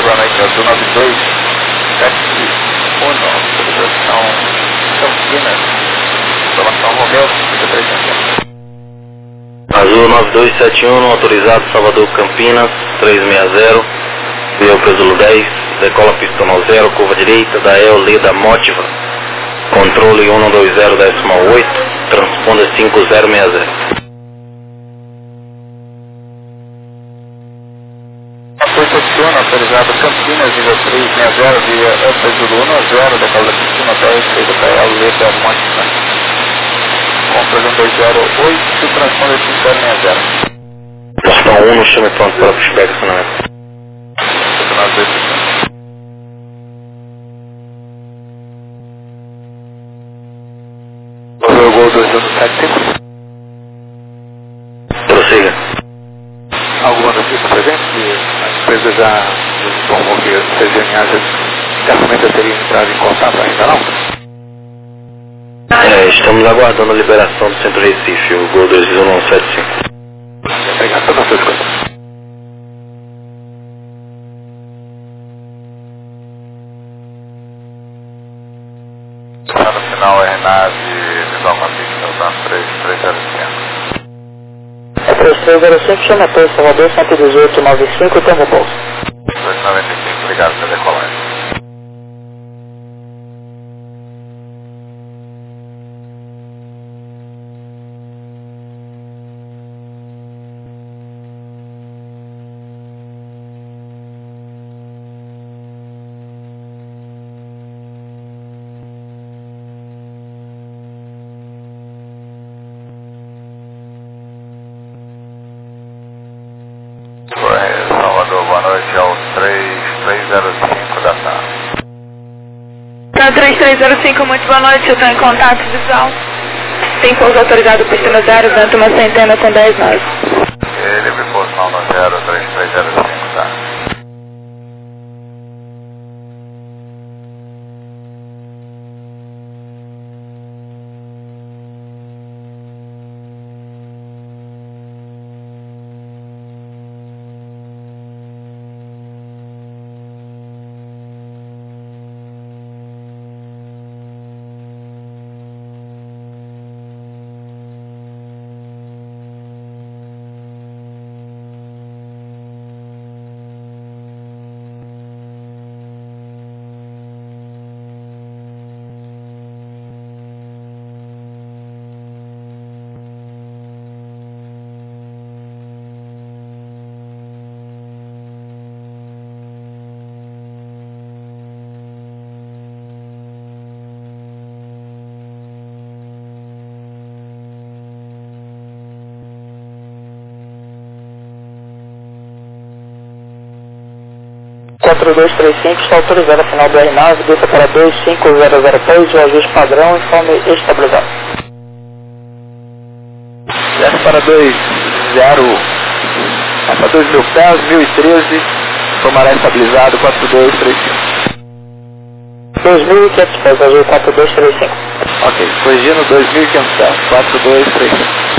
boa noite, Azul 9271, autorização Campinas, informação Romeu, 360. Azul 9271, autorizado Salvador Campinas, 360, veio Cruzeiro 10, decola pista 0, curva direita, da Leda Motiva, controle 120.8, transponder 5060. Posiciona, autorizado Campinas, nível 360, via Cruzeiro 10, decola pista 10, feita da Leda Motiva, controle 120.8, transponder 5060. Portão 1 no chame pronto para o inspecionamento. Gol 2175. Prossiga. Alguma notícia presente que a empresa já nos informou que o CGNA certamente teria entrado em contato ainda não? Estamos aguardando a liberação do Centro Recife, o Gol 2175. Obrigado pelas suas coisas. No final RNAV visual com a pista, usando 3305. É 3305, chama a torre Salvador 11895, tamo bolso. 295, obrigado pela decolagem. Salvador, boa noite, ao 3305 da tarde. 3305, muito boa noite, eu estou em contato visual. Tem pouso autorizado pista no 0, vento uma centena com 10 nós. Livre posição no 03305, tá? Quatro 235 está autorizado a final do R9, desça para 25003, o ajuste padrão, informe estabilizado. Desce para 20, para 2000 pés, 1013, tomará estabilizado, 4235. 2.500 pés, azul 4235. Ok, corrigindo 2500 pés, 4235.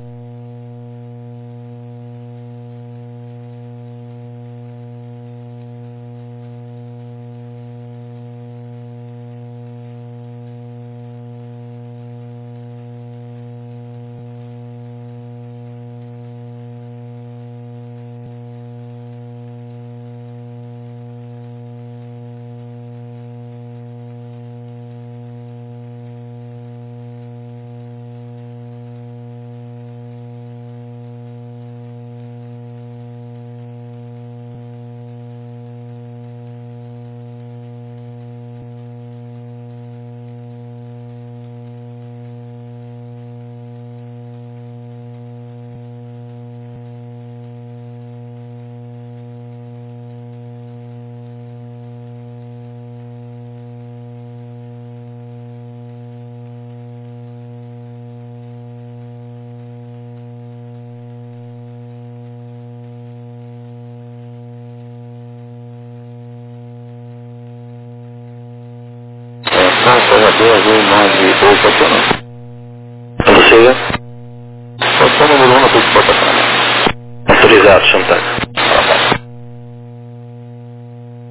Salvador, Azul 9, estacionamento. Prossiga. Posição número 1 na pista de estacionamento. Autorizado, Chantac.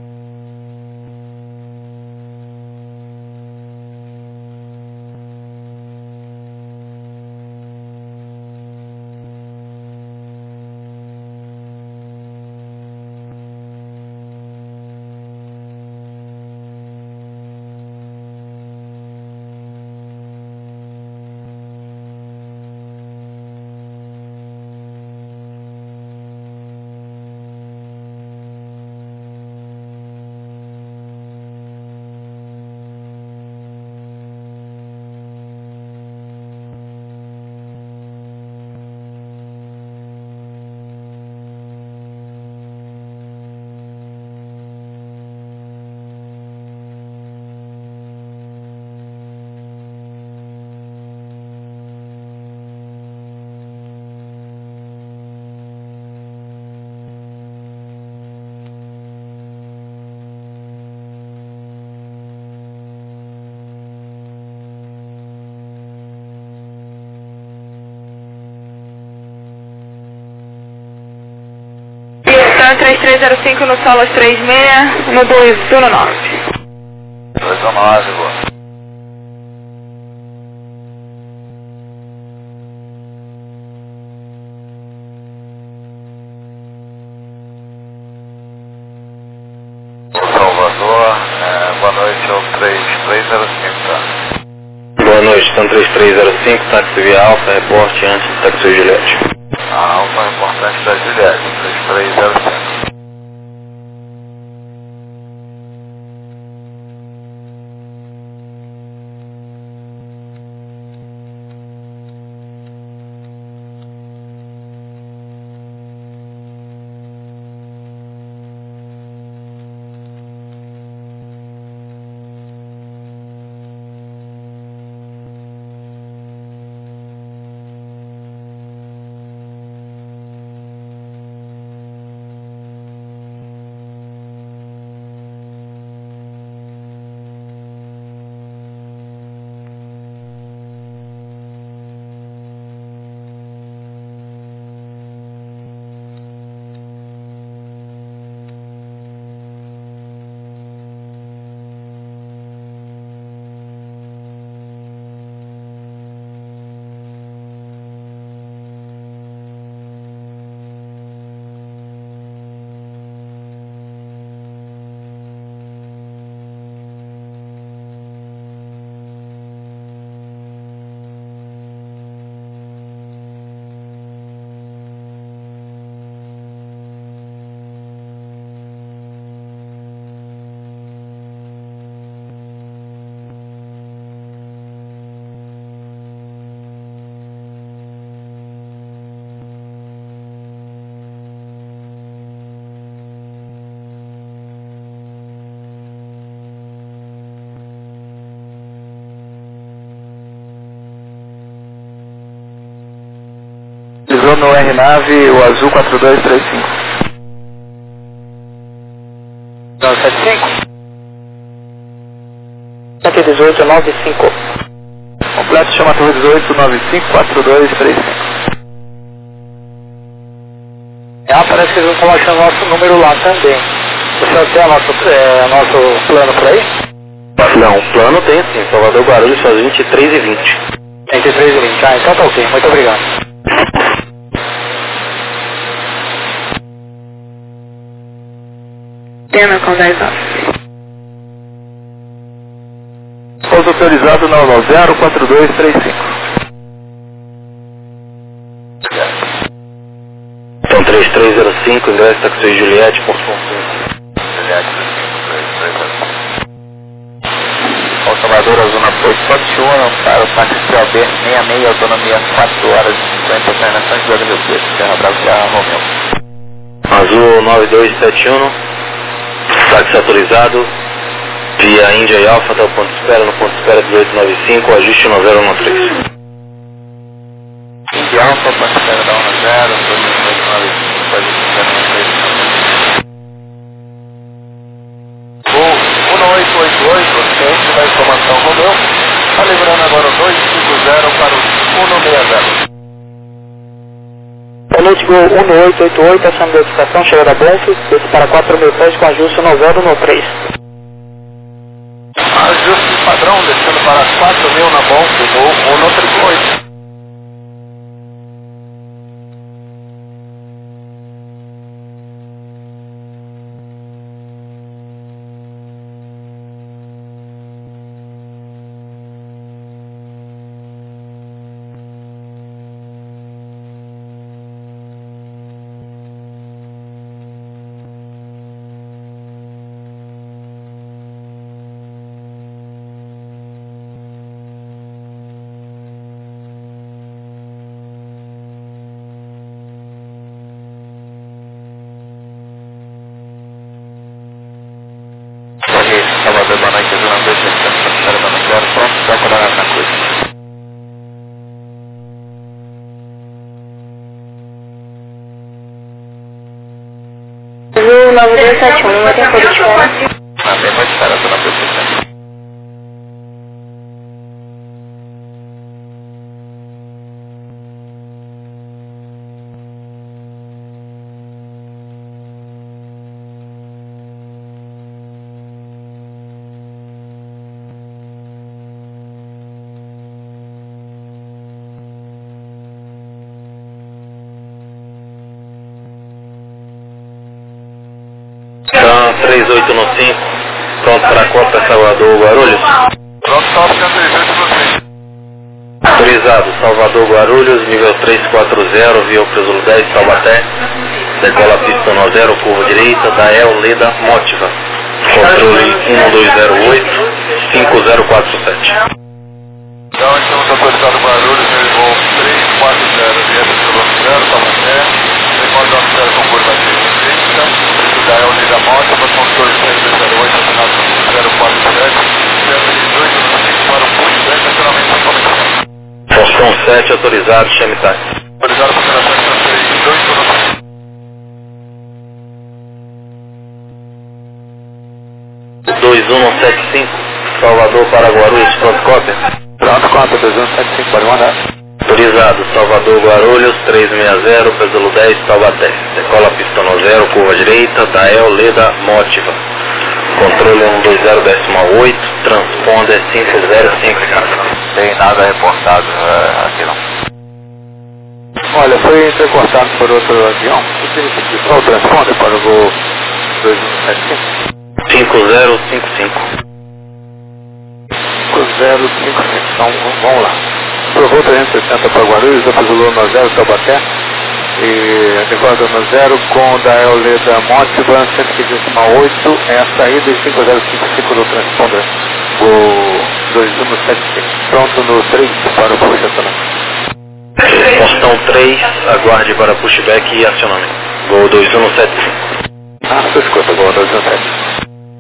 4305 no Solas 36, no 219. 219, boa. Salvador, boa noite ao 3305, tá? Boa noite, estão 3305, táxi via Alfa, reporte antes do táxi Juliette. A Alfa importante da Juliette, 3305. Pisou no R-Nave, o azul 4235. Não, 75? 11895. Completo, chama Torre 1895-4235. Parece que eles vão colocar o nosso número lá também. O senhor tem nosso plano por aí? Não, o plano tem sim, Salvador Guarulhos, faz 23 e 20. 23 e 20, então tá ok, muito obrigado. Pena com 10 horas. Pouso autorizado na 04235. Então 3305, ingresso táxi Juliette, Porto Confuso. Juliette 3305. Salvador, azul na Porto, Fortuna, para o táxi CLB 66, autonomia 4 horas e 50 internações, José Meu Preto, Serra Brava, Serra Romeu. Azul 9271. Táxi autorizado, via Índia e Alfa até o ponto de espera, no ponto de espera 1895, ajuste 9013. Índia e Alfa, ponto de espera da 10, 1895, ajuste 9013. Voo 1888, ciente da informação Romeu, está livrando agora o 250 para o 160. Boa noite, Gol 1888, essa notificação chega da Bonfim, desce para 4.000 pés com ajuste 9013. Ajuste padrão, descendo para 4.000 na Bonfim, voo 138. Salvador, boa noite, azul na 260, para o 0, pronto, para acordar na cruz. Azul 9271, não tem cor de espera. Não tem mais espera, azul na 260. 3815, pronto para Copa Salvador Guarulhos. Pronto, salve 138 Autorizado, Salvador Guarulhos, nível 340, via Presulo 10, Taubaté, decola pista 10, curva direita, Dael, Leda, Motiva, controle 1208, 5047. Então, estamos autorizados Guarulhos, voo 340, via Presulo 0, Taubaté, decola 0 com curva direita, Dael, Leda, Motiva, controle 308, assinado 047, 118 para o Push 10, nacionalmente sem comentário. Portão 7, autorizado, chame táxi. Autorizado para operação 2175, Salvador para Guarulhos, pronto cópia. Pronto, cópia, 2175, pode mandar. Autorizado, Salvador Guarulhos, 360, Presulo 10, Taubaté. Decola pista 0, curva direita, Dael, Leda, Motiva. Controle 120.8, transponder 505. Tem nada reportado aqui não. Olha, foi intercortado por outro avião. O que significa? Qual o transponder para o voo 2175? 5055. 5055, então vamos lá. Pro voo 360 para Guarulhos, eu Presulo 10, Taubaté. E decola 0 com Dael, Leda, Motiva, 115.8 é a saída e 5055 do transponder. Voo 2175. Pronto no 3 para o push também. Portão 3, aguarde para pushback e acionamento. Voo 2175. Você escuta, voo 2175.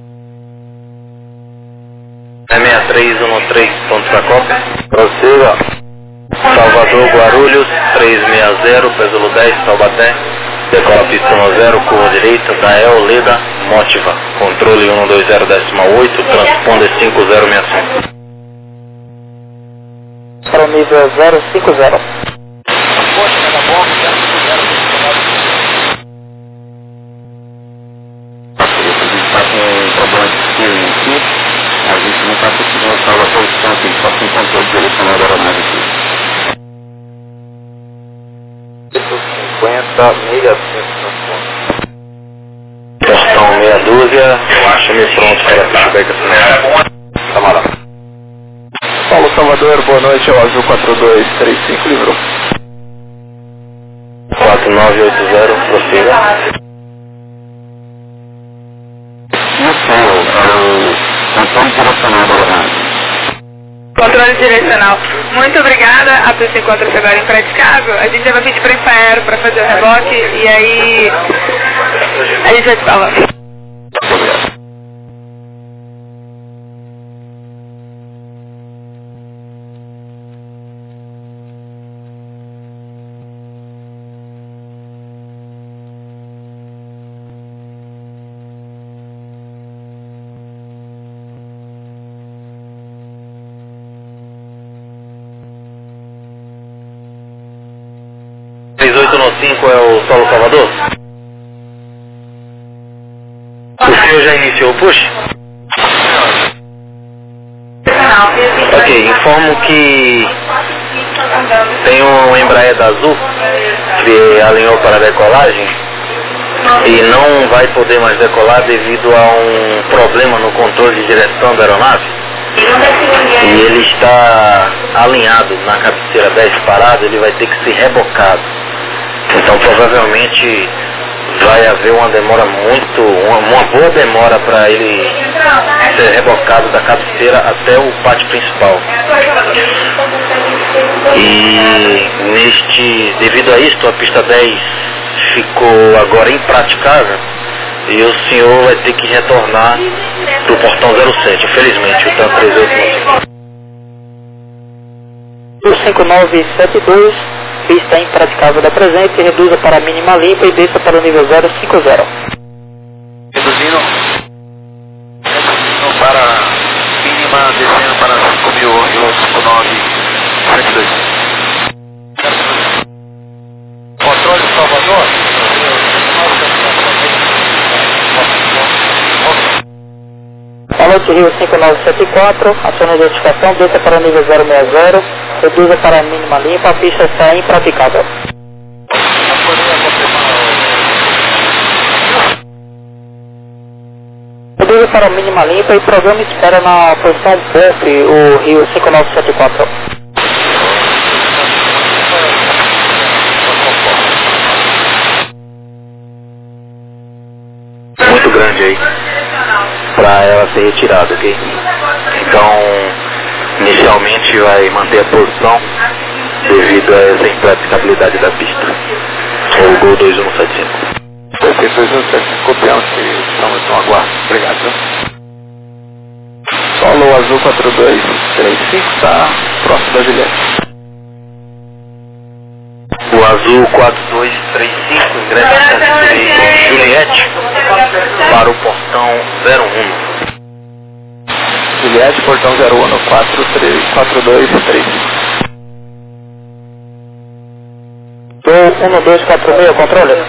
6313, pronto para cópia. Prossiga. Salvador Guarulhos, 360, Presulo 10, Taubaté. Decola pista 10, curva direita, Dael, Leda, Motiva. Controle 120.8, transponder 5065. Para o nível 050. A gente não está conseguindo salvar a posição aqui, só tem controle direcional da aeronave aqui. 50, meia transponder. Portão meia dúzia, chame pronto para pushback assinado. Camarada. Paulo Salvador, boa noite, é o Azul 4235, livrou. 4980, prossiga. Controle direcional da aeronave. Controle direcional. Muito obrigada. A pista encontra-se agora impraticável. A gente já vai pedir para ir para aero para fazer o reboque e aí a gente vai te falando. é o Solo Salvador? O senhor já iniciou o push? Ok, informo que tem um Embraer da Azul que alinhou para a decolagem e não vai poder mais decolar devido a um problema no controle de direção da aeronave. E ele está alinhado na cabeceira 10 parado, ele vai ter que ser rebocado. Então provavelmente vai haver uma demora uma boa demora para ele ser rebocado da cabeceira até o pátio principal. E devido a isso, a pista 10 ficou agora impraticável e o senhor vai ter que retornar para o portão 07, infelizmente, o TAM 3895. 5972, pista impraticável da presente, reduza para a mínima limpa e desça para o nível 050. Reduzindo para mínima, descendo para 5.059.102. Controle de Salvador. Falante Rio 5974, aciona a identificação, desça para o nível 060, reduza para a mínima limpa, a pista está impraticável. para o mínima limpa e programa espera na posição POP, o Rio 5974. Muito grande aí, para ela ser retirada, ok? Então, inicialmente vai manter a posição devido a essa impraticabilidade da pista. O Gol 2175. Perfeito, 2175, copiamos que estamos no aguardo. Obrigado. Solo azul 4235, está próximo da Juliette. O azul 4235, ingressa em Juliette para o portão 01. Juliette, portão 01, 4235. Gol 1246, controle.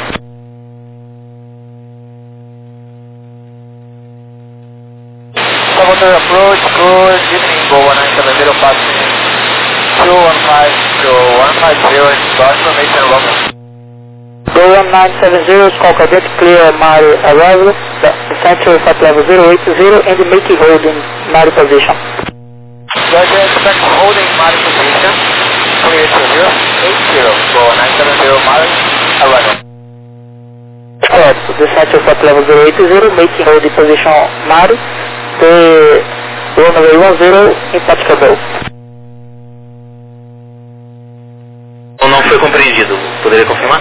Salvador approach, good evening, Go 1970, passing 215 to 150, start information welcome. Go 1970, call cadet, clear Mari arrival, center flight level 080 and making holding Mari position. Roger, expect holding Mari position, clear to 080, Go 970, Mari arrival. Correct, the center flight level 080, making holding position Mari, the runway 10, impracticable. Não foi compreendido, poderia confirmar?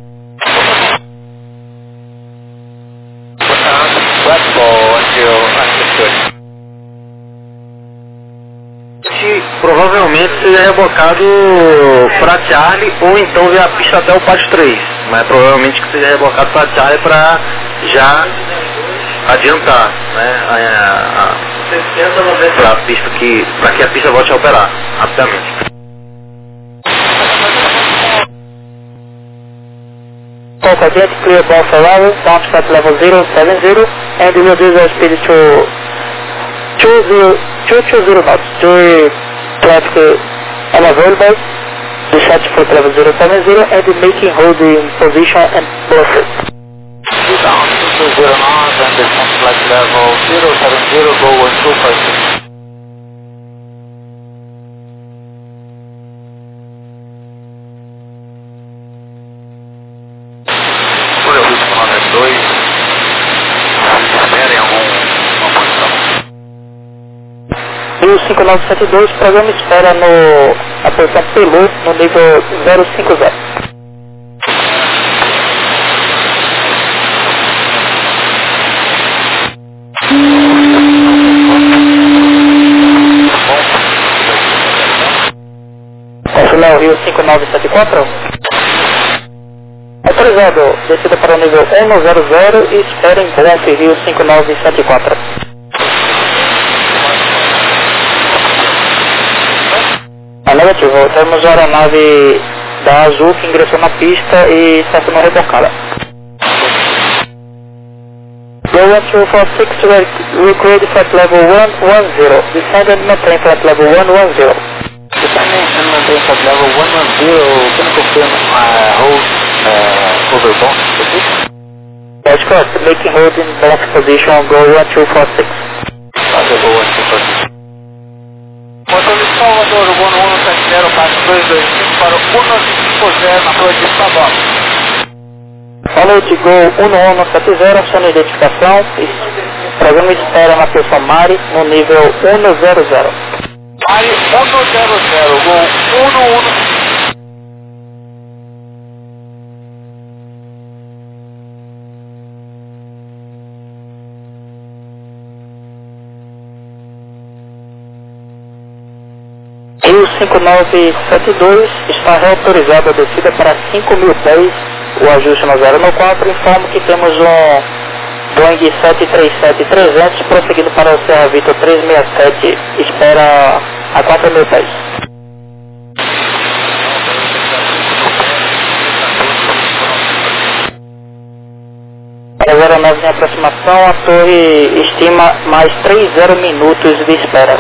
Provavelmente seja rebocado para Charlie ou então ver a pista até o pátio 3, mas provavelmente que seja rebocado para Charlie para já adiantar, né, para a pista para que a pista volte a operar rapidamente. Call cadet, clear both arrival, launch flight level 070 and reduce our speed to 220 knots. Jury traffic unavailable, descent flight level 070 and making holding position and buffer. Down 220 knots and descent flight level 070, Go 1256. Por o ritmo 92, esperem alguma posição. Rio 5972, programa espera a posição Pelu no nível 050. Confirmar o Rio 5974. Autorizado, descida para o nível 100 e espera em Bonf, Rio 5974. Negativo, temos a aeronave da Azul que ingressou na pista e está sendo rebocada. Go 1246, recreate flight level 110, descend and maintain flight level 110. Descending and maintain flight level 110, can you confirm hold over bound position? That's correct, making hold in box position, Go 1246. Roger, Go 1246. Motor de Salvador, o Gol 170, passo 225 para o 150 na torre de Sabó. Follow to Go 1170, aciona a identificação, programa espera na posição Mari no nível 100. Mari 100, Gol 11. Rio 5972 está reautorizado a descida para 5.000 pés, o ajuste no 094, informo que temos um Boeing 737-300 prosseguindo para o Serra Vitor 367, espera a 4.000 pés. Para a aeronave em aproximação, a torre estima mais 30 minutos de espera.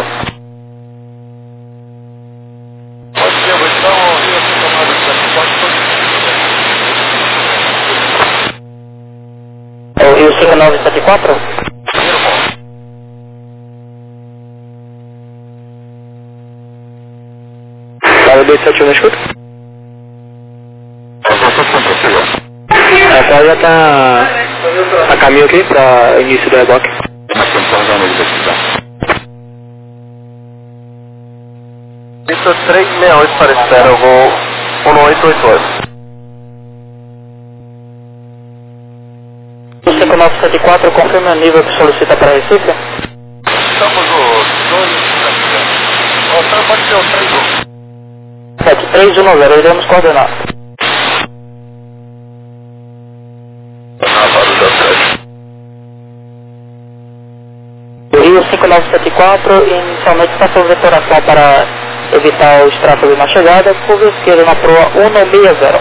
É o Rio 5974? B71 na escuta? A sala já tá a caminho aqui para início do reboque. Vitor 368 para espera, eu vou 1888. 5974, confirma o nível que solicita para Recife? Estamos os 2, o senhor pode ser o 31. 7310, iremos coordenar. O Rio 5974, inicialmente está fazendo vetoração para evitar os tráfegos na chegada, curva esquerda na proa 160.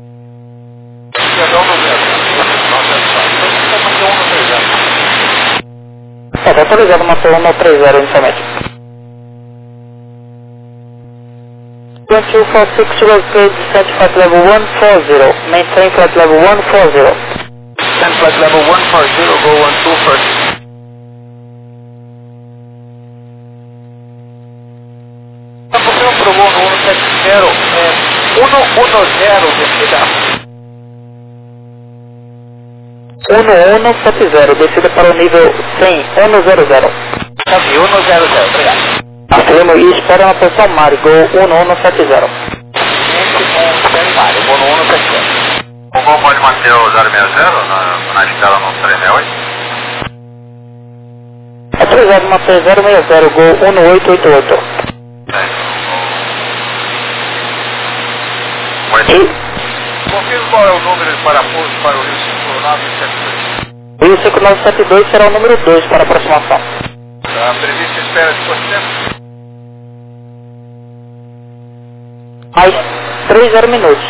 Está atualizado uma proa 130 inicialmente. 2246 locate descent flight level 140, maintain flight level 140. Descent flight level 140, go 12 first. Você aprovou no 170, 110 descida. 1170, descida para o nível 100, 100. 100, obrigado. Afirmo e espera na posição Mari, Gol 1170. Mari, vou no 170. O Gol pode manter o 060 na escala no 368? Autorizado manter 060, Gol 1888. Confirma qual é o número de parafuso para o Rio 5972. Rio 5972 será o número 2 para aproximação. A prevista espera de quanto tempo? Mais 30 minutos.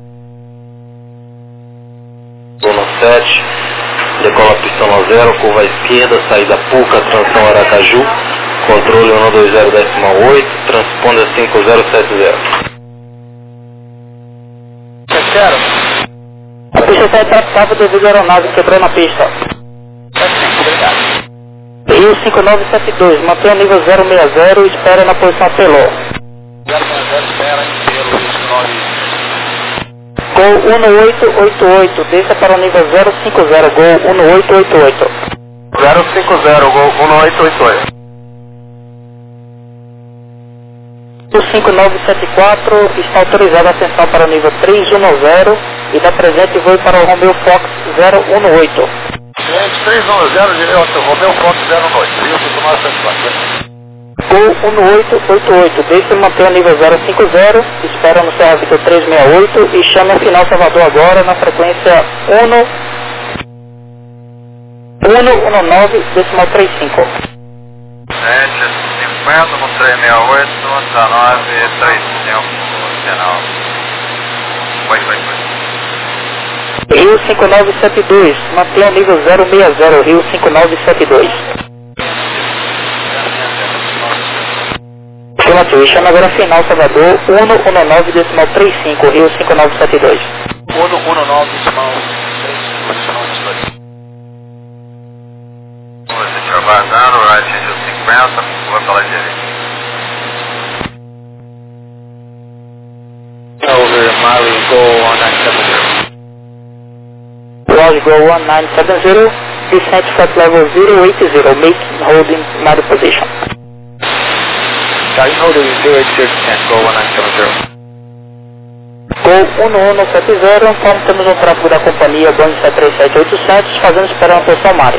17, decola pistão a 0, curva à esquerda, saída Puca, transição Aracaju, controle 120,8, transponda 5070. Terceiro. A pista está intratável devido à aeronave quebrando a pista. Obrigado. Rio 5972, mantenha o nível 060 e espera na posição Pelô. 060 espera em pelo Rio 59. Gol 1888, desça para o nível 050, Gol 1888. 050, Gol 1888. O 5974 está autorizada a ascensão para o nível 310 e da presente voo para o Romeo Fox 018. Cliente 310, direto, Romeo Fox 018, Rio 5974. Gol 1888, desça e mantém o nível 050, espera no Serra Vitor 368 e chame a final Salvador agora na frequência 119,35. 750 no 368, 1935, sinal. Vai. Rio 5972, mantenha o nível 060, Rio 5972. Afirmativo, chama agora a final Salvador 119,35, Rio 5972. 119,35. Você estiver vazando, vai atingir 50, vou pela direita. Over Mali, Go 1970. Roger, Go 1970, descent flight level 080, make holding Mali position. Starting holding 080, Go 1970. Gol 1170, então temos um tráfego da companhia Boeing 737-800, fazendo esperar na posição Mali.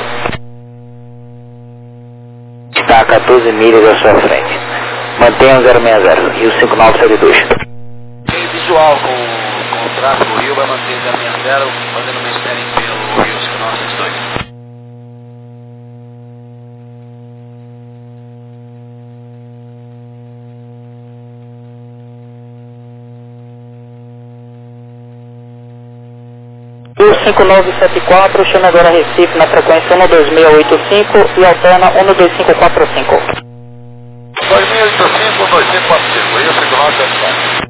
Está a 14 milhas à sua frente. Mantenha o 060, Rio 5972. Visual com o tráfego, o Rio vai manter 060, fazendo uma espera em pelo Rio 5972. Rio 5974, chama agora Recife na frequência 12685 e alterna 12545. 2685, 2545, Rio 5974.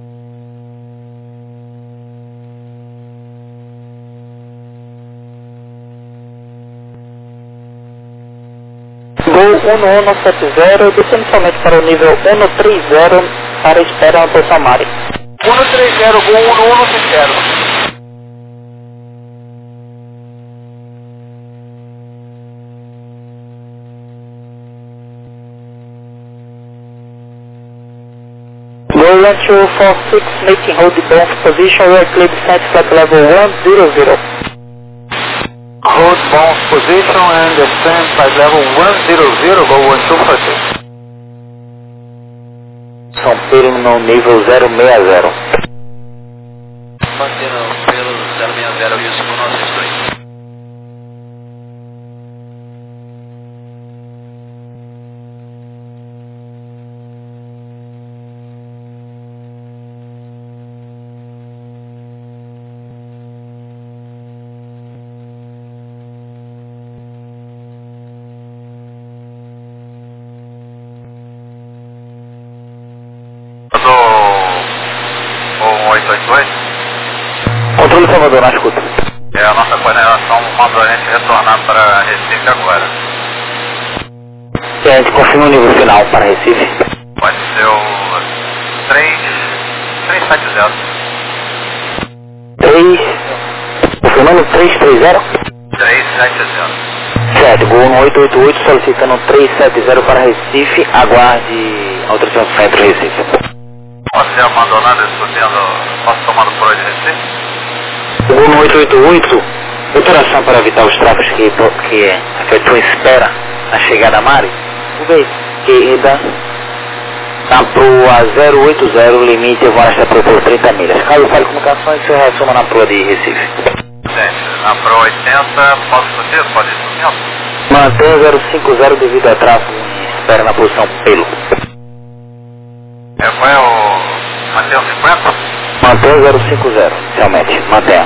Gol 1170, descendo somente para o nível 130, para espera na posição Mari. 130, Gol 110. Go 1246, making hold the bounce position, we are clear descent flight level 100. Hold bounce position and descend flight level 100, Gol 1246. São Pedro no nível 060. Mantendo pelo 060, isso com nós dois. Controle Salvador, na escuta. A nossa coordenação mandou a gente retornar para Recife agora. E a gente confirma o nível final para Recife. Pode ser o 370. Confirmando 330? 370. Certo, Gol no 888 solicitando 370 para Recife, aguarde a autorização do centro Recife. Pode ser abandonado e subindo, posso tomar por hoje Recife? Gol no 888, autorização para evitar os tráfegos que efetuam espera na chegada a Mari. Esquerda, na proa 080, limite vão estar por 30 milhas. Caso fale comunicações, você reaciona na proa de Recife. Na proa 80, posso subir? Pode ir subindo? Mantenha 050 devido a tráfego em espera na posição pelo. Qual é o... Mantenha o 50? Mantenha 050, realmente, mantenha.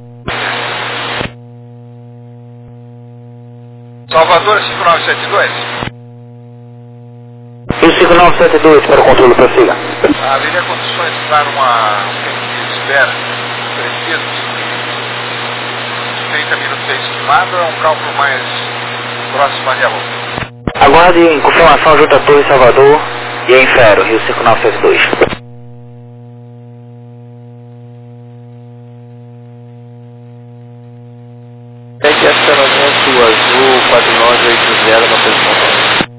Salvador 5972. E o 5972 para o controle prossiga. Haveria condições para um tempo de espera preciso? 30 minutos é estimado ou é um cálculo mais próximo à real? Aguarde em confirmação junto a Torre Salvador e em Fero, Rio 5972. Acionamento azul 4980 na posição.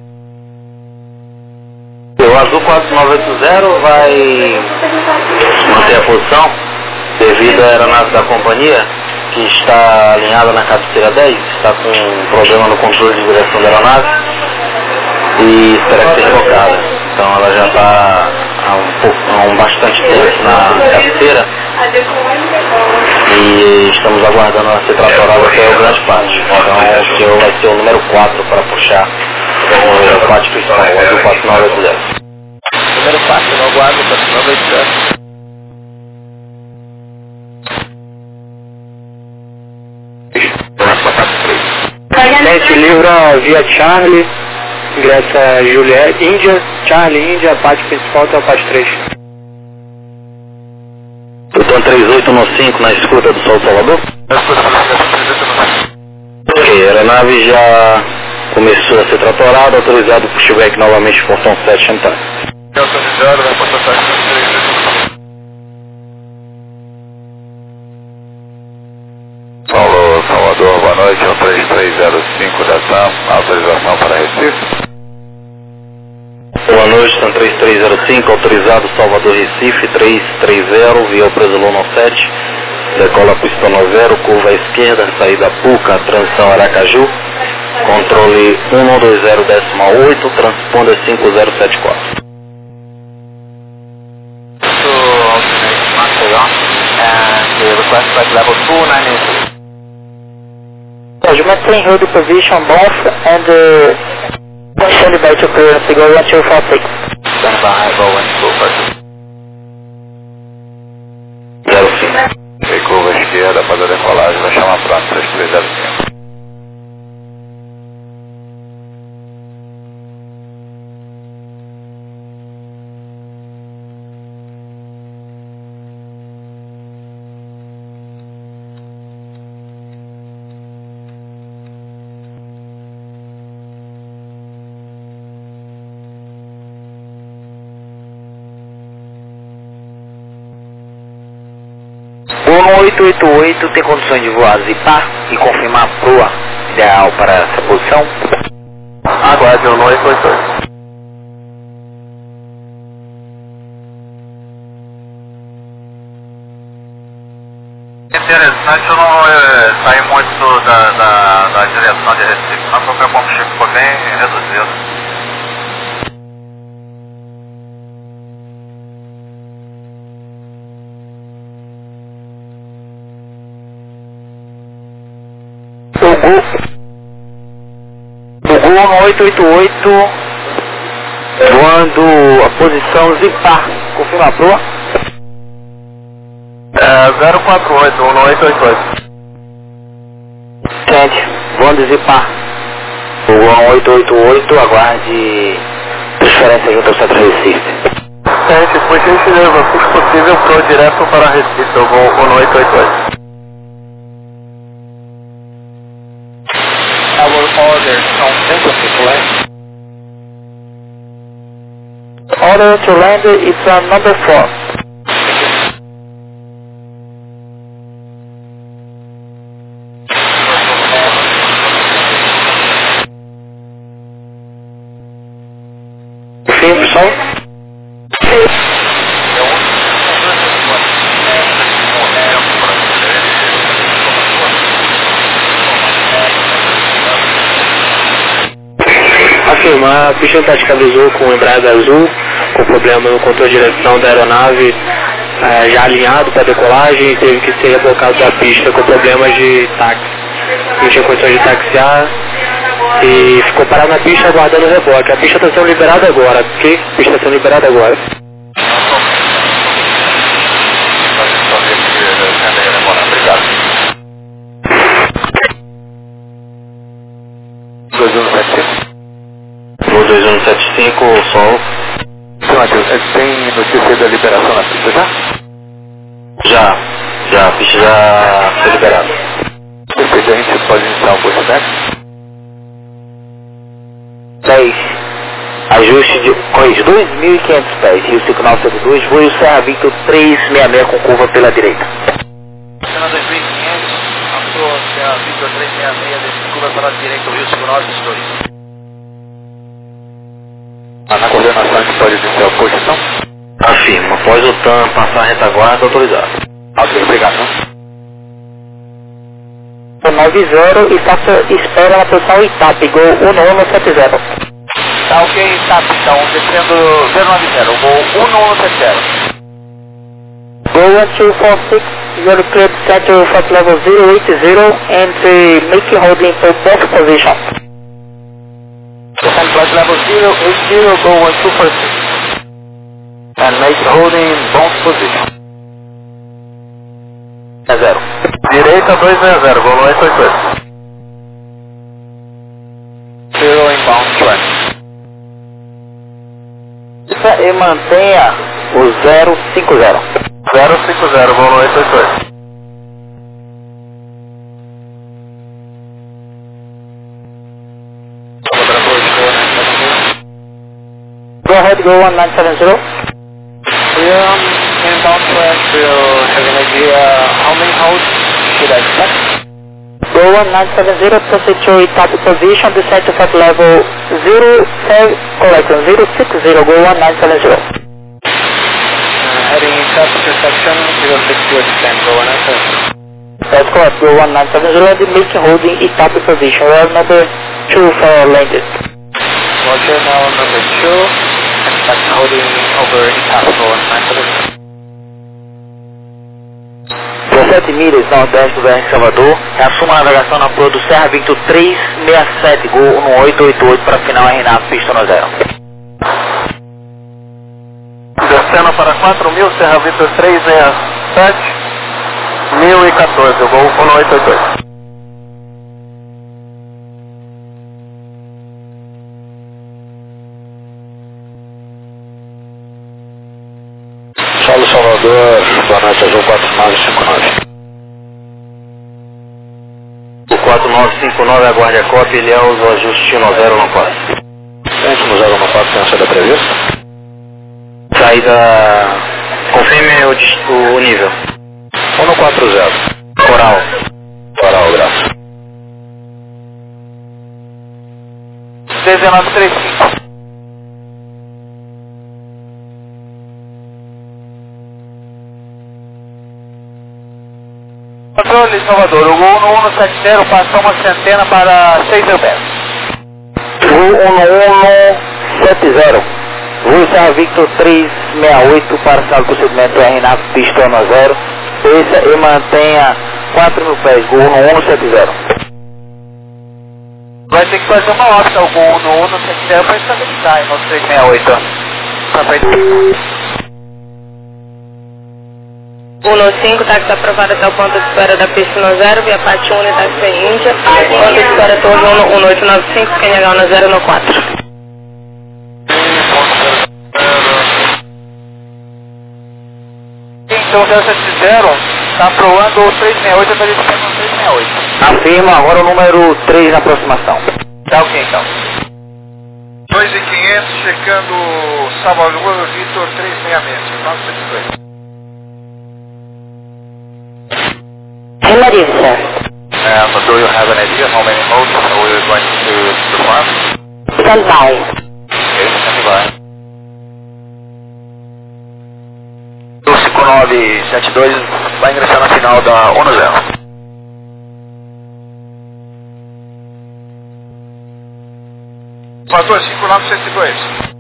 O azul 4980 vai manter a posição devido à aeronave da companhia que está alinhada na cabeceira 10, está com um problema no controle de direção da aeronave e espera que seja trocada. Então ela já está há bastante tempo na cabeceira e estamos aguardando ela ser tratorada até o grande pátio. Então o senhor vai ser o número 4 para puxar o pátio principal, o azul 4980. Número 4, no aguardo, 4980. Gente, livra via Charlie, ingressa Juliette, Índia, Charlie, Índia, parte principal até a parte 3. Plutão 38 no 5 na escuta do Sol Salvador. Ok, a aeronave já começou a ser tratorada, autorizado para o pushback novamente portão 7 Chantal. Paulo, Salvador, boa noite, é o 3305 da TAM, autorização para Recife. Boa noite, são 3305, autorizado Salvador Recife, 330, via o Presolon 7, decola pista 90, curva à esquerda, saída Puca, transição Aracaju, controle 120,8, transponda 5074. Request flight level 293. You maintain hold the position both and stand by to clearance, go 1246. Stand by, go 1246. 05. Curva à esquerda, para a decolagem, vai chamar pronto 3305. 1888 tem condições de voar Zipar e confirmar a proa ideal para essa posição? Aguarde 1888. Interessante, eu não saí muito da direção de Recife, não, porque o meu combustível ficou bem reduzido. O Gol 1888 voando a posição Zipar, confirma a proa? 048, 1888. Gente, voando Zipar. O Gol 1888, aguarde transferência junto ao centro Recife. Gente, por gentileza, se possível, pro direto para Recife, eu vou 1888. Our orders from Central to land. Order to land is number 4. Sim, pessoal? Afirmar, a pista tática avisou com embrague azul, com problema no controle de direção da aeronave, já alinhado para decolagem, teve que ser reblocado da pista com problemas de táxi. Não tinha condições de taxiar e ficou parado na pista aguardando o reboque. A pista está sendo liberada agora, ok? A pista está sendo liberada agora. Obrigado. 2175. No 2175, sol. Tem notícia da liberação na pista já? Já, a pista já foi liberada. Perfeito, a gente pode iniciar o curso, né? 10. Ajuste de 2.500 pés, Rio 5972, voo Serra Victor 366 com curva pela direita. Cena 2500, passou Serra Victor 366, desse curva pela direita, Rio 5972. Na coordenação a gente pode iniciar o curso, então? Afirma, após o TAM passar a retaguarda, autorizado. Ok, obrigado. 90 e faça espera na posição Itap, Gol 1170. Tá ok, Itap, então, descendo 090, vou 1170. Gol 1246, you're cleared center flight level 080 and make holding for both position. Descend flight level 080, go 1246. And make holding bounce position. É 0. Direita 260, voo 888. Zero inbound trend. E mantenha o 050. 050, voo 888. Go ahead, Go 1970. Inbound trend, do you have an idea how many holds should I expect? Go 1970, proceed to Itap position, descend to flight level 060, Go 1970. Heading Itap intersection, 060, descend, go 1970. That's correct, Go 1970, and make holding Itap position, we are number 2 for landed. Roger, now number 2, expect holding over Itap, go 1970. 17 milhas nordeste do BR Salvador, reassuma a navegação na proa do Serra Victor 367, Gol 1888 para final RNAV pista no 0. Descendo para 4.000, Serra Victor 367, 1014, voo 1888. Solo Salvador, planeta azul 4959. O 4959 aguarde a cópia, ele é o ajuste no 014. Frente no 014 tem a saída prevista? Saída... confirme o nível. 140. Coral. Coral, graças. 1935. Controle Salvador, o Gol 1170 passou uma centena para 6 metros. Voo 1170. Voo Serra Victor 368 para sala de procedimento RNAV pista 10. Desça e mantenha 4.000 pés. Voo 1170. Vai ter que fazer uma óptica, o Gol 1170 para estabilizar no 368. Tá feito. 195, táxi aprovado até o ponto de espera da pista 10, via parte 1 e táxi Índia. Ponto de espera todo 1895, QNH 1014. Então o 070 está aprovando o 368, para ele ficar no 368. Afirma agora o número 3 na aproximação. Tá ok então. 2.500, checando Salvador Vitor 366, 972. Relative, sir. But do you have an idea how many modes we're going to perform? Stand by. Okay, stand by. O 5972 vai ingressar na final da 10. Salvador 5972.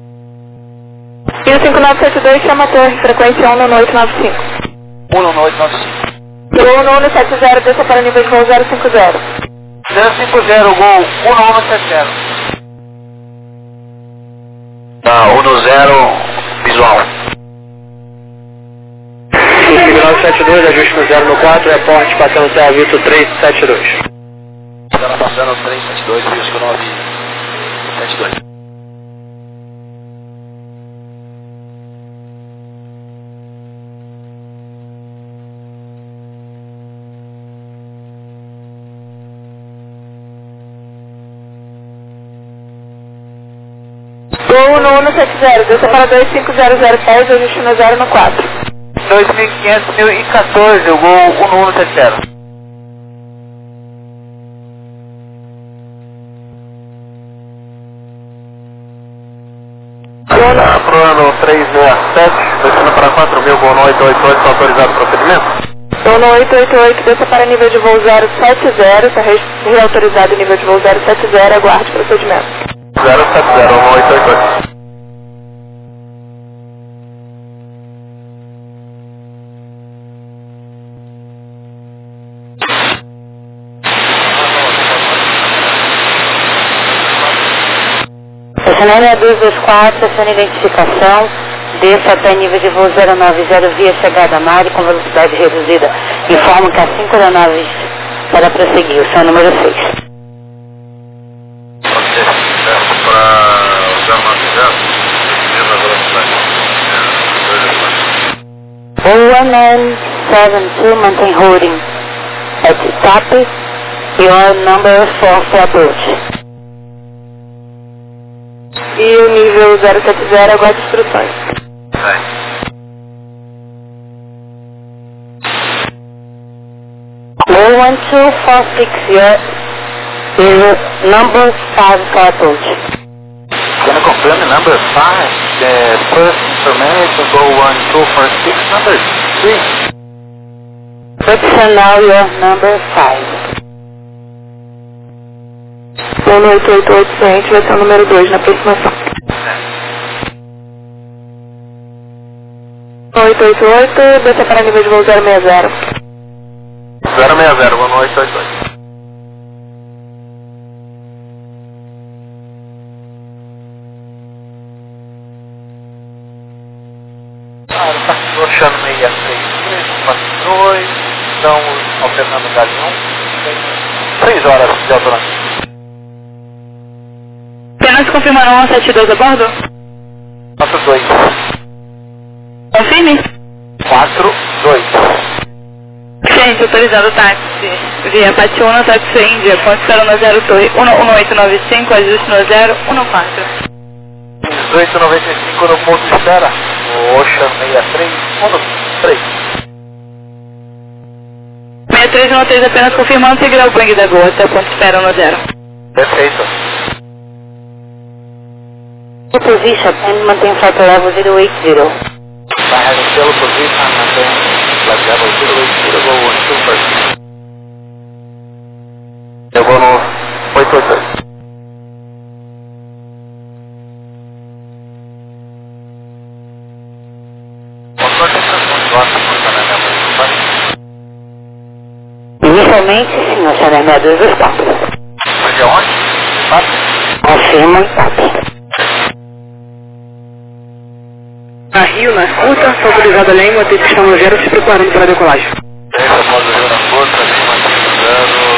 E o 5972 chama a torre, frequência 19895. 19895. Gol 1170, desça para nível de voo 050. 050, Gol 1170. Tá, 10 visual. 5972, ajuste no 0 no 4, reporte passando Serra Victor 372. Está passando 372 e o 5972. Gol 1170, desça para 2500 pés, ajuste no 0 no 4. 2514, o Gol 1170. Aprovando 367, descendo para 4.000, Gol 888, autorizado o procedimento? Gol 888, desça para nível de voo 070, está reautorizado o nível de voo 070, aguarde procedimento. 070, 888. Estacionamento 224, estaciona identificação, desça até nível de voo 090 via chegada a Mari com velocidade reduzida. Informo que a 5 da 9 para prosseguir, o seu número 6. Para o 090, mesma velocidade. 1972, mantém holding at stop, your number 4 for approach. E o nível 070, aguarde instruções. 01246, your number 5 for approach. Can you confirm the number 5? The first information, Go 1246, number 3. Fix now your number 5. Gol 888, frente, vai ser o número 2 na aproximação. 888, desça para nível de voo 060. 060, Gol 888. Está achando 63, 42, estamos alternando o galinhão. 3 horas de autonomia. Apenas confirmaram 172 a bordo? 42. Confirme. 42. Gente, autorizado o táxi. Via parte 1, táxi Índia, ponto espera no 1895, ajuste no 014. 1895 no ponto de espera. O Ocean 63, 13. 393 apenas confirmando, seguirá o Boeing da Gol até o ponto de espera no 0. Perfeito. Position and maintain flight level 080. By having still position, maintain flight level 080, go on 2 first. Eu vou no 882. Inicialmente, sim, o Channel 6224. Mas é onde? Confirma o empate. A Rio, na escuta, só autorizado além, o AT está no 0, se preparando para a decolagem. Famoso Rio na força, Lima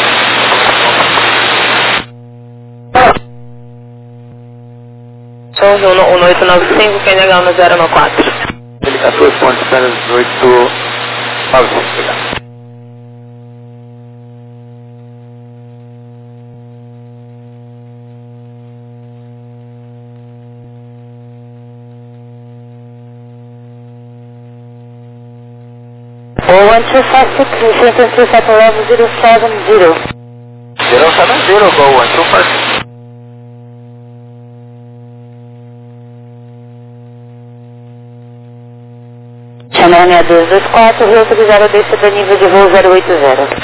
0. Souza 1895, quem legal no 094. Ele 14 pontos, 18, 900, obrigado. One two five six, Mission to flight level 070. 070, go on 2 first. Channel 6224, Rio autorizado a descer do nível de voo 080.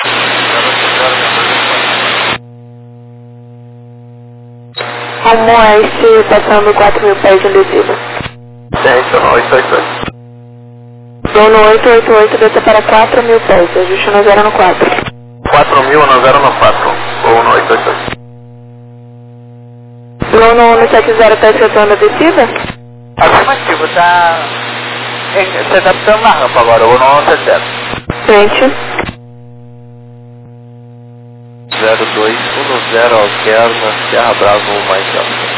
Rumo oeste, passando 4.000 pés em descida. Certo, 882. Dono 888, desce para 4.000 pés, ajuste no 0 no 4. 4.000 no 0 no 4, ou no 882. Dono 170, está efetuando a descida? Afirmativo, tá... Você tá precisando na rampa agora, ou no 170. Frente. 0210 Alquerna, Serra Bravo, Michael.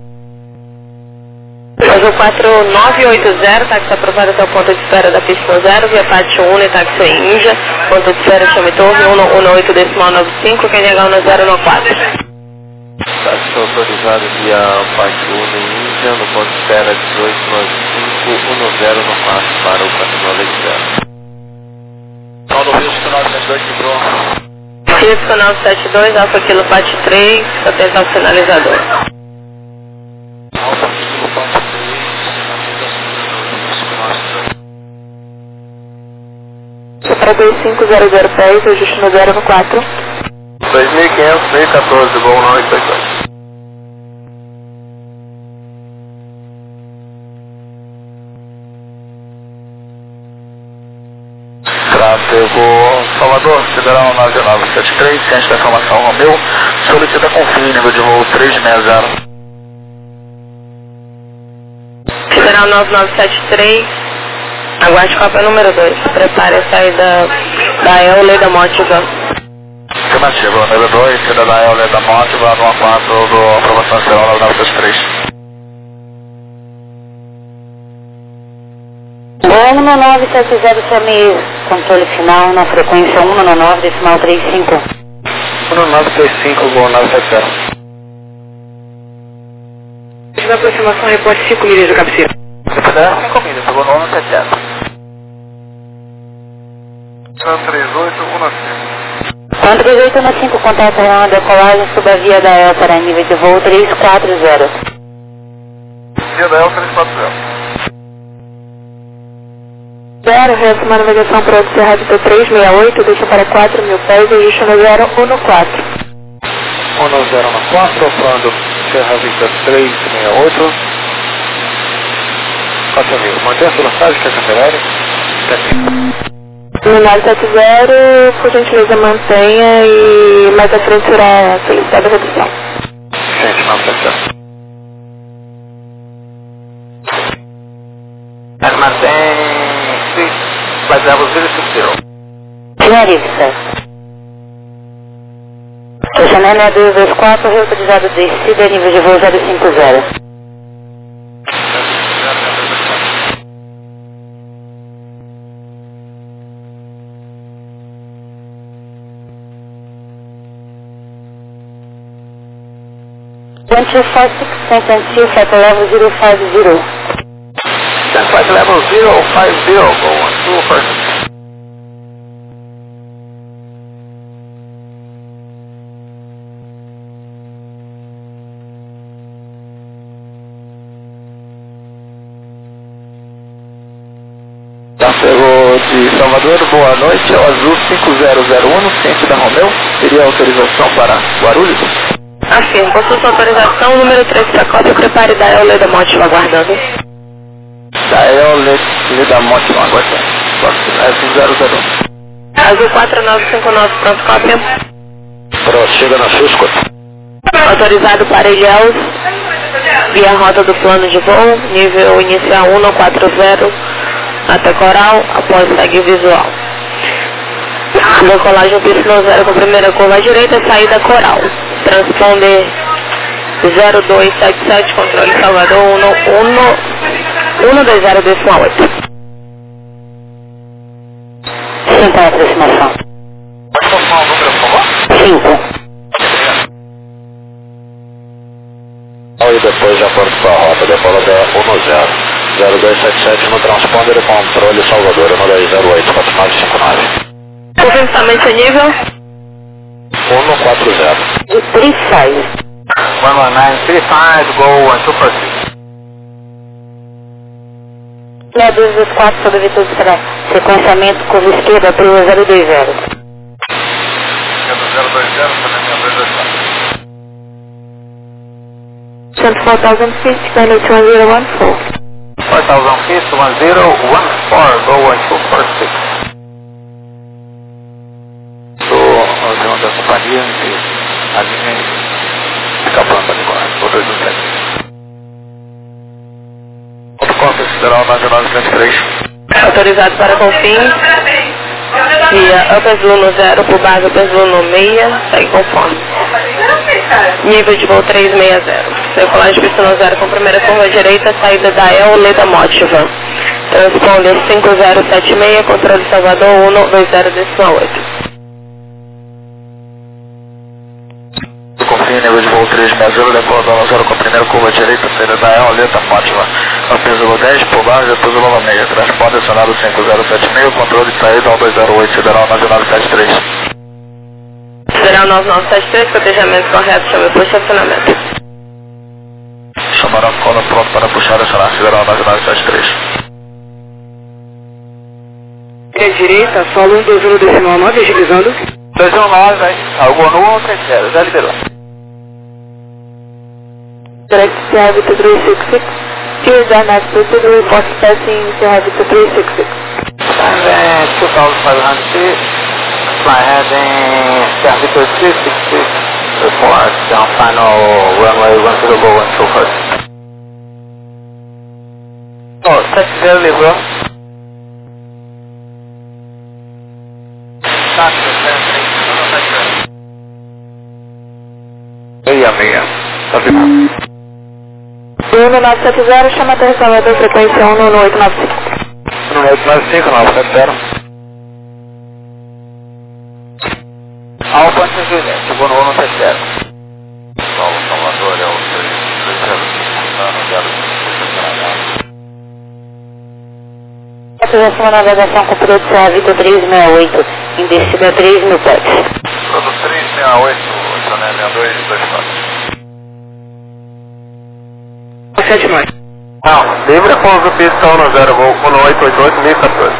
Azul 4980, táxi aprovado até o ponto de espera da pista 0, via Pátio 1 e táxi em Índia, ponto de espera chame Torre 118 decimal 95, quem legal no 0 no 4. Táxi autorizado via Pátio 1 em Índia, no ponto de espera 1895, 10 no 4, para o 4980. Paulo Risco 972, quebrou. Risco 972, Alfa Kilo Pátio 3, atenção sinalizador. Alfa Kilo Pátio 3, Para 2500 pés, ajuste no 0 no 4. 2500, 1014, voo 982. Tráfego Salvador, Federal 9973, ciente da informação Romeu, solicita confirme nível de voo 360. Federal 9973, aguarde copa número 2, prepare a saída da Eule da Mótiva. Afirmativo, número 2, saída da Eule da Mótiva, no A4 do aprovação federal 9973. Boeing 1970, chame controle final na frequência 199, decimal 35. 1935, voo 970. Da aproximação, reporte 5 milhas de cabeceira. Se puder, 5 milhas, voo 970. 3815. 3815, contato na decolagem sob a via da El para nível de voo 340. Via da El 340. 0, reafirma a navegação para o Cerrado T368, deixa para 4.000 pés e ajuste no 0 1 no 4. 1 no 0 no 4, operando Serra Vista 368. 4.000. Mantém a velocidade que é cancelária. Luminário 70, por gentileza mantenha e mais à frente será solicitada a redução. Gente, 970. Mas mantém... Flight level 060. Senhorita, Channel 6224, reutilizado descida, nível de voo 050. One two five six, San Francisco, flight level 050. Flight level 050, go on 2 first. Salvador, boa noite, é o Azul 5001, ciente da Romeu, teria autorização para Guarulhos? Afirmo, possui sua autorização, número 3 para cópia, prepare da EOL da Monte, aguardando. Da EOL da Monte, aguardando. É 5001. Azul 4959, pronto, cópia. Prossiga na sua escuta. Autorizado para Ilhéus, via rota do plano de voo, nível inicial 140, até Coral, após segue visual. Decolagem pistão 0 com primeira curva à direita, saída Coral. Transponder 0277, controle Salvador 120 decimal 8. Sim, para aproximação. Pode confirmar o número, por favor? 5. E depois de acordo com a rota, decola 0277 no transponder e controle Salvador 1208 4959. Confirme somente o nível. 140. De 36. 11935, go 1246. Meia dúzia dos 4 sobre virtude será sequenciamento curva esquerda para o 020. É do 020, também minha 224. 4,000 feet, Greenwich 1014. 4,000 feet, 1014, go 1246. Sou avião da companhia e a linha escapando agora, o 217. Autocópia Federal 9923. Autorizado para confins, via Upper 0 por base Upper 6, segue conforme. Nível de voo 360. Decolagem pistão 0 com primeira curva à direita, saída da EOL da Motiva. Transponder 5076, controle Salvador 120 decimal 8. Confia nível de voo 360, decola 0 com a primeira curva à direita, saída da EOL da Motiva. Peso 10, por base, peso 96. Transponder acionado 5076, controle de saída ao 208, Federal 9973. Federal 9973, cotejamento correto, chame por estacionamento. Chamarão cola pronto para puxar essa Federal 9973. E à direita, solo 120 decimal 9, agilizando. 219, aí. Algo no 130, já liberou. Direct Sierra Victor 366. Here, Dynax 2 report passing Sierra Victor 366. And 2,500 feet. Fly heading Sierra Victor 366. Report down final runway 10 go 121. Oh, 70 livrou. Meia. Tá vendo? 1970, chama a aterrissão da frequência 11895. 1895, 970. Alfa Juliette, chegou no 170. Salvador é o 305. Autorização à navegação com piloto Sierra Victor 368, em descida 3.000 pés. Produto 368, Janela 224. 7 mais. Não, livre com o pistão no 0 voo 1888 1014.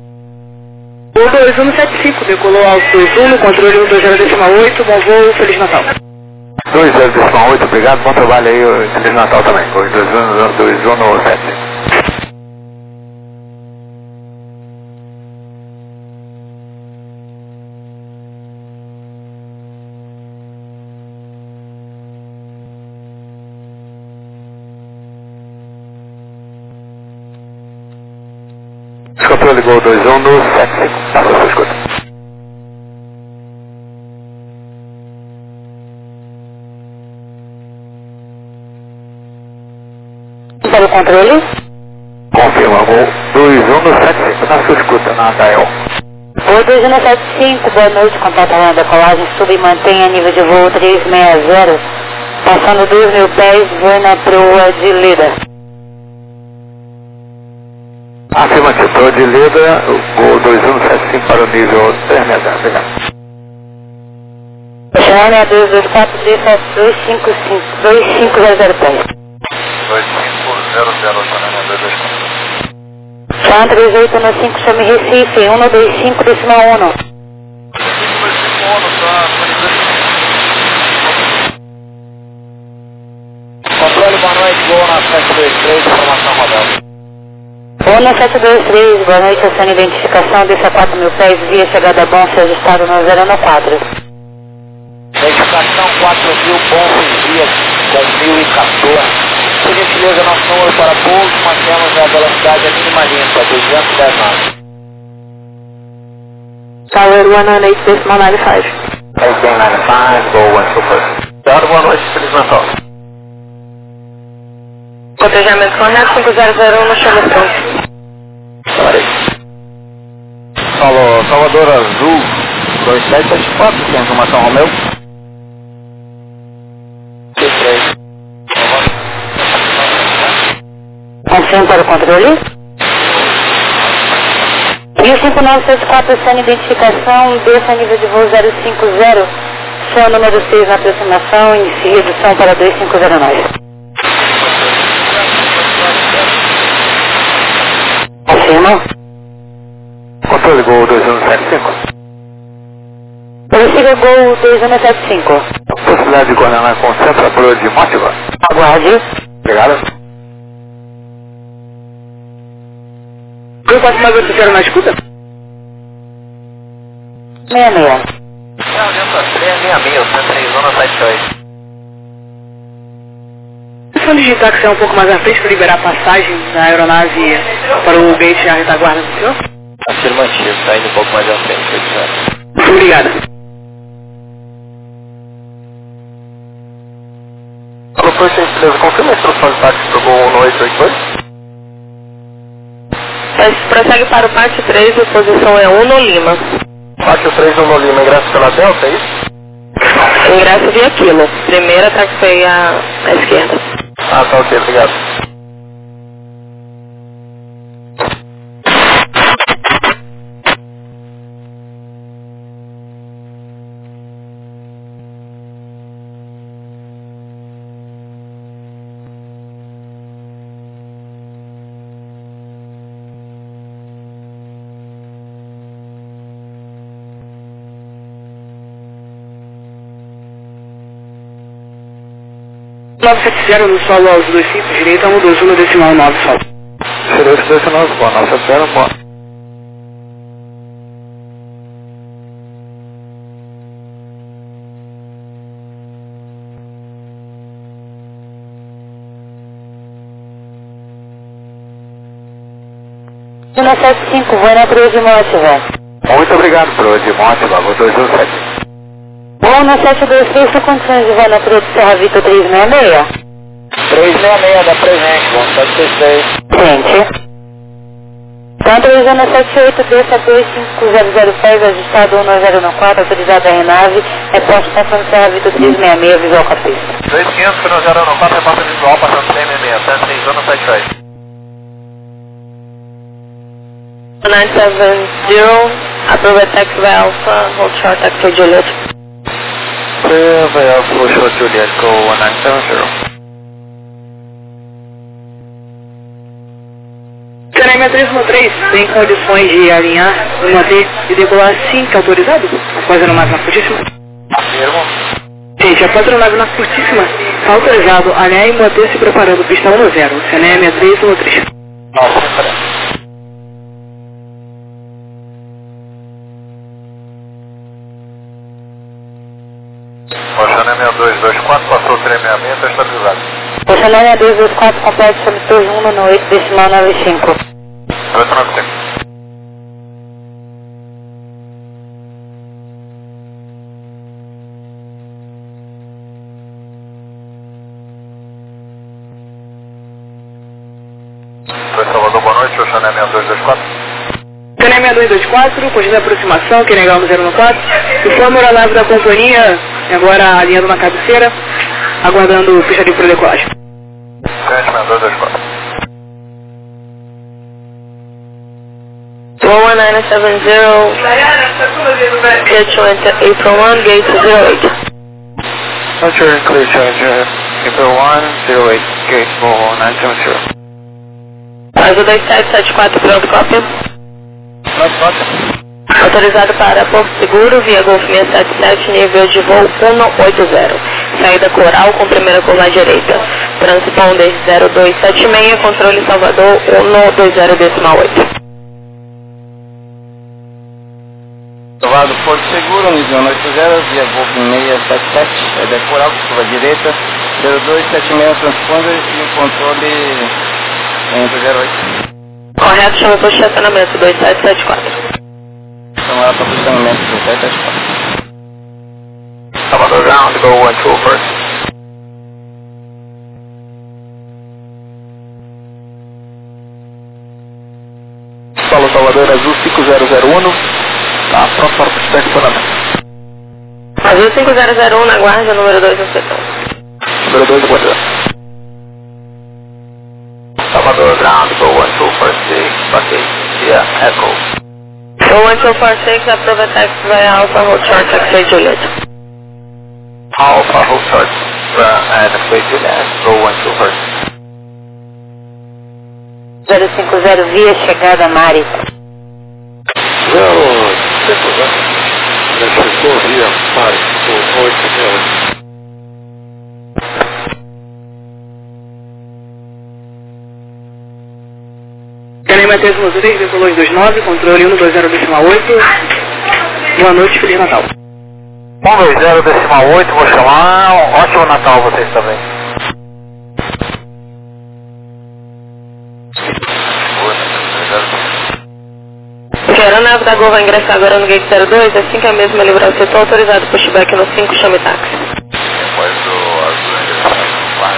2175, decolou ao 21, controle 120,8, bom voo, Feliz Natal. 20,8, obrigado, bom trabalho aí, Feliz Natal também, 2117. Controle Gol 21 no 75, passa a sua escuta. Para o controle? Confirma, Gol 21 no 75, na sua escuta, na Dial. Voo 2175, boa noite, contato a decolagem, sub e mantenha nível de voo 360, passando 2.000 pés, voando na proa de Lida. Afirmativo, estou de Lida, Gol 2175 para o nível 360, obrigado. Chama a 224 255 2500 pés. 2500, Janela 224. TAM 3815, chame Recife, 125 decimal 1. Controle, boa noite, voo na 723, informação modelo. Voo na 723, boa noite, essa identificação, desça 4 mil pés, via chegada bom, se ajustado no 014. Identificação 4.000, bom, via 2014. Por gentileza, nosso número para pouso, mantemos a velocidade a mínima limpa, 210 knots. Tower 198, decimal 95. 1895, Gol 1 Super. Claro, boa noite, Feliz Natal. Cotejamento correto, 5001 no chão pronto. Salvador Azul 2774, tem informação Romeu? 3. Confirmo para o controle. 15974, sem identificação, desça nível de voo 050, som número 6 na aproximação, inicie redução para 2509. Confirmo. Controle Gol 2175. Prossiga Gol 2175. Possibilidade de coordenar com o centro apoio de Mótiva. Aguarde. Obrigado. Eu posso mais você quer na escuta? 66. 366, 131 78. Vamos digitar que você é um pouco mais à frente para liberar a passagem da aeronave para o gate à retaguarda do senhor? Afirmativo, está indo um pouco mais à frente, se quiser. Muito obrigada. Alô, por gentileza, confirma a instrução de táxi para o Gol 1882? Prossegue para o pátio 3, a posição é 1 no Lima. Pátio 3 no Lima, ingresso pela Delta, é isso? Ingresso via Kilo. Primeira taxi à esquerda. Ah, tá ok, obrigado. No solo aos 25, direita, 121 decimal 9 solo. Direito 219, boa, 970, boa. Lima 75, vou na Cruz de Mótiva. Muito obrigado, Pro de Mótiva, voo 217. Vou na 723, tem condições de voo na Cruz de Serra Vitor 366? 366 da presente, voo 763. Gente. Então, 378, desça 2500 pés, ajustado 1014, autorizado a renave, reposto passando Serra Vitor 366, visual com a pista. 2500, cruzado no 4, repórter visual, passando 366, 131 78. 970, approve taxi by Alpha, hold short taxi Juliet. Vai Alfa, short Juliet, Go 1970. Canema 313, tem condições de alinhar, manter e decolar sim, que é autorizado? Após a aeronave na curtíssima? Afirmo. Gente, após a aeronave na curtíssima, está autorizado alinhar e manter se preparando pista 10, Canema 313. Nossa, referência. Oceané 6224, passou 366, está estabilizado. Oceané 224, complexo Somitor 1 no 8, decimal 95. 895. Foi Salvador, boa noite, Oceané 6224. Canema 6224, corrida de aproximação, que negamos 014. Informa a aeronave da companhia, agora alinhando na cabeceira, aguardando pista de decolagem. Frente 6224. 11970, pitch went to April 1, gate to 08. Roger, clear charge, April 1, 08, gate, Go 970. Azul 2774, pronto, cópia. Pronto, cópia. Autorizado para Porto Seguro, via Golf 677, nível de voo 180. Saída Coral com primeira curva à direita. Transponder 0276, controle Salvador 120,8. Salvador Porto Seguro, nível 180, via Golf 677, saída Coral com curva à direita. 0276, transponder e o controle 108. Correto, chama para o estacionamento 2774. Então ela está posicionamento do 774. Salvador ground, go 12 first. Solo Salvador Azul 5001, tá pronto para o estacionamento. Azul 5001 na guarda, número 2 no setor. Número 2 guarda. Salvador ground, go 12 first, package via Echo. Go 1246, aprova taxi vai Alpha Hold Short, taxi Juliet. Alpha Hold Short, taxi Juliet, go 12 first. 050 via chegada Mari. 050, já chegou via Mari, por 8 Canei Matheus Mosuri, decolou em 29, controle 120,8. Boa noite, Feliz Natal. 120,8, vou chamar. Ótimo Natal vocês também. Aeronave da Gol vai ingressar agora no gate 02, assim que a mesma livrar o setor, autorizado pushback no 5, chame táxi.